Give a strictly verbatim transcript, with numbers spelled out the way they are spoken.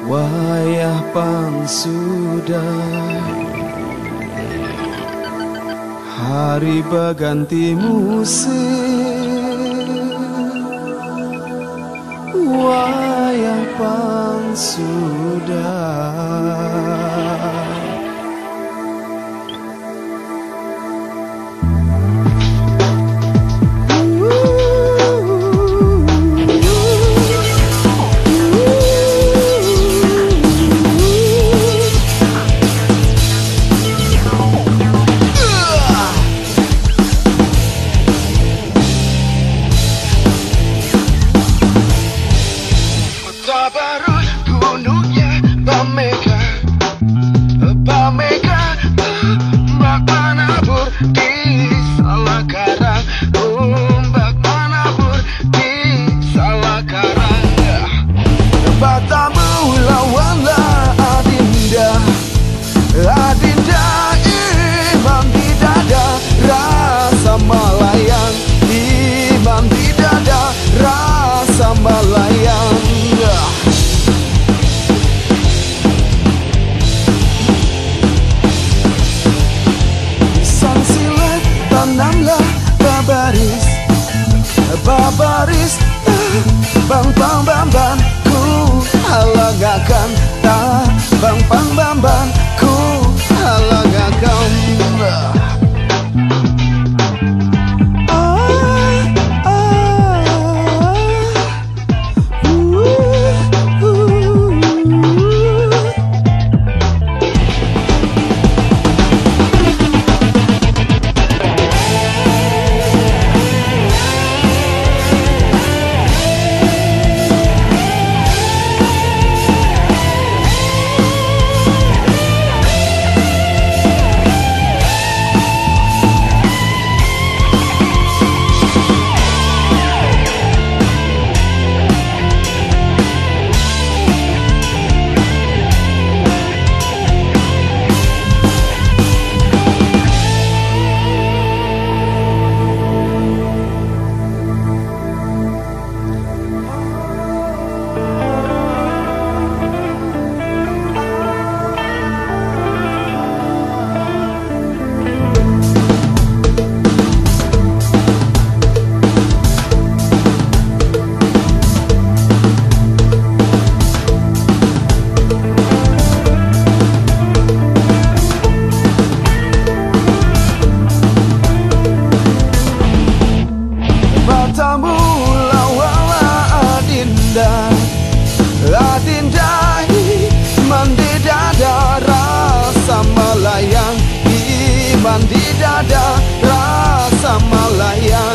Wayah pang sudah, hari berganti musim. Wayah pang sudah. Baru gunungnya Bamega, Bamega, ombak menabur di Salakarang, ombak menabur di Salakarang. Batamu lawala adinda, adinda imam di dada, rasa melayang, imam di dada, rasa melayang. Tanamlah babaris, babaris, bang bang bang bang, ku halagakan, tak bang bang bang bang, ku halagakan. Adinda iman di dada, rasa melayang, iman di dada, rasa melayang.